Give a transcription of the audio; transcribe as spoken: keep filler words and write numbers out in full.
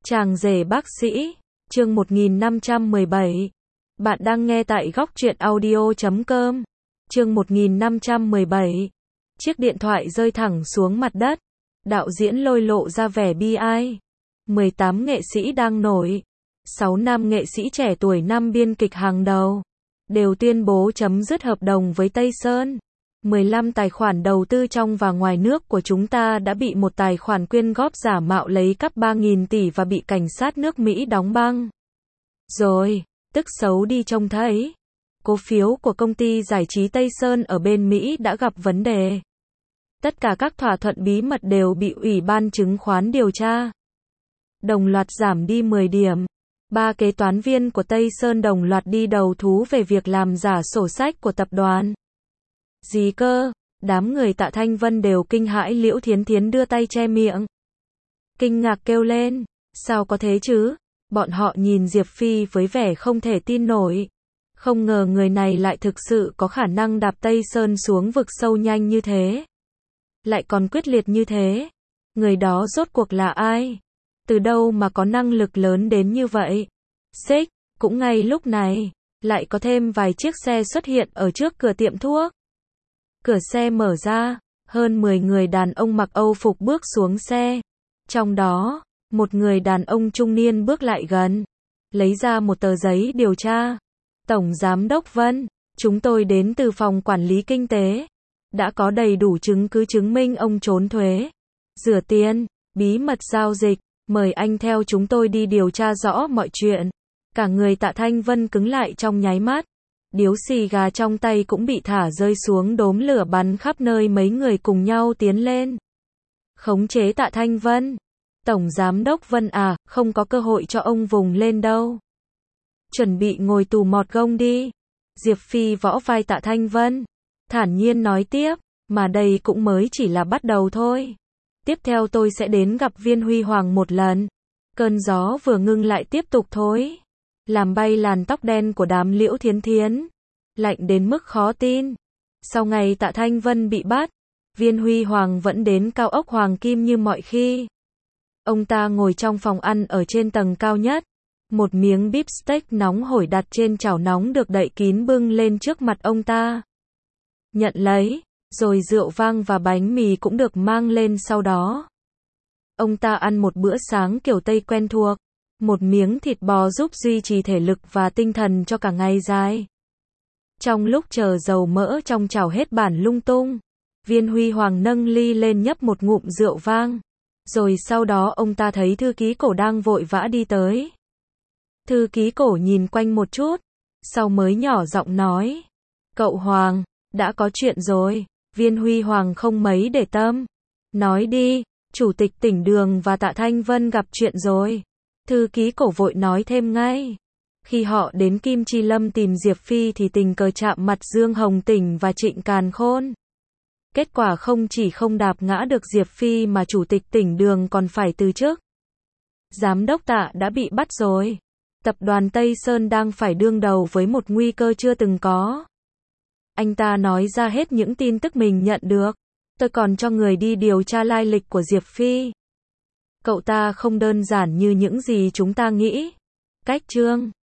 Chàng rể bác sĩ, chương một nghìn năm trăm mười bảy. Bạn đang nghe tại góc truyện audio chấm com. Chương một nghìn năm trăm mười bảy. Chiếc điện thoại rơi thẳng xuống mặt đất. Đạo diễn Lôi lộ ra vẻ bi ai. mười tám nghệ sĩ đang nổi. sáu nam nghệ sĩ trẻ tuổi năm biên kịch hàng đầu. Đều tuyên bố chấm dứt hợp đồng với Tây Sơn. mười lăm tài khoản đầu tư trong và ngoài nước của chúng ta đã bị một tài khoản quyên góp giả mạo lấy cắp ba nghìn tỷ và bị cảnh sát nước Mỹ đóng băng. Rồi, tức xấu đi trông thấy. Cổ phiếu của công ty giải trí Tây Sơn ở bên Mỹ đã gặp vấn đề. Tất cả các thỏa thuận bí mật đều bị Ủy ban chứng khoán điều tra. Đồng loạt giảm đi mười điểm. Ba kế toán viên của Tây Sơn đồng loạt đi đầu thú về việc làm giả sổ sách của tập đoàn. Gì cơ? Đám người Tạ Thanh Vân đều kinh hãi. Liễu Thiến Thiến đưa tay che miệng. Kinh ngạc kêu lên. Sao có thế chứ? Bọn họ nhìn Diệp Phi với vẻ không thể tin nổi. Không ngờ người này lại thực sự có khả năng đạp Tây Sơn xuống vực sâu nhanh như thế. Lại còn quyết liệt như thế. Người đó rốt cuộc là ai? Từ đâu mà có năng lực lớn đến như vậy? Xích, cũng ngay lúc này, lại có thêm vài chiếc xe xuất hiện ở trước cửa tiệm thuốc. Cửa xe mở ra, hơn mười người đàn ông mặc Âu phục bước xuống xe. Trong đó, một người đàn ông trung niên bước lại gần, lấy ra một tờ giấy điều tra. Tổng Giám đốc Vân, chúng tôi đến từ phòng quản lý kinh tế. Đã có đầy đủ chứng cứ chứng minh ông trốn thuế, rửa tiền, bí mật giao dịch. Mời anh theo chúng tôi đi điều tra rõ mọi chuyện. Cả người Tạ Thanh Vân cứng lại trong nháy mắt. Điếu xì gà trong tay cũng bị thả rơi xuống, đốm lửa bắn khắp nơi. Mấy người cùng nhau tiến lên, khống chế Tạ Thanh Vân. Tổng Giám đốc Vân à, không có cơ hội cho ông vùng lên đâu. Chuẩn bị ngồi tù mọt gông đi. Diệp Phi võ vai Tạ Thanh Vân, thản nhiên nói tiếp, mà đây cũng mới chỉ là bắt đầu thôi. Tiếp theo tôi sẽ đến gặp Viên Huy Hoàng một lần. Cơn gió vừa ngưng lại tiếp tục thổi, làm bay làn tóc đen của đám Liễu Thiến Thiến. Lạnh đến mức khó tin. Sau ngày Tạ Thanh Vân bị bắt, Viên Huy Hoàng vẫn đến cao ốc Hoàng Kim như mọi khi. Ông ta ngồi trong phòng ăn ở trên tầng cao nhất. Một miếng beef steak nóng hổi đặt trên chảo nóng được đậy kín bưng lên trước mặt ông ta. Nhận lấy, rồi rượu vang và bánh mì cũng được mang lên sau đó. Ông ta ăn một bữa sáng kiểu Tây quen thuộc. Một miếng thịt bò giúp duy trì thể lực và tinh thần cho cả ngày dài. Trong lúc chờ dầu mỡ trong chảo hết bản lung tung, Viên Huy Hoàng nâng ly lên nhấp một ngụm rượu vang. Rồi sau đó ông ta thấy thư ký Cổ đang vội vã đi tới. Thư ký Cổ nhìn quanh một chút, sau mới nhỏ giọng nói. Cậu Hoàng, đã có chuyện rồi. Viên Huy Hoàng không mấy để tâm. Nói đi, Chủ tịch tỉnh Đường và Tạ Thanh Vân gặp chuyện rồi. Thư ký Cổ vội nói thêm ngay. Khi họ đến Kim Chi Lâm tìm Diệp Phi thì tình cờ chạm mặt Dương Hồng Tỉnh và Trịnh Càn Khôn. Kết quả không chỉ không đạp ngã được Diệp Phi mà Chủ tịch tỉnh Đường còn phải từ chức. Giám đốc Tạ đã bị bắt rồi. Tập đoàn Tây Sơn đang phải đương đầu với một nguy cơ chưa từng có. Anh ta nói ra hết những tin tức mình nhận được. Tôi còn cho người đi điều tra lai lịch của Diệp Phi. Cậu ta không đơn giản như những gì chúng ta nghĩ. Cách Trương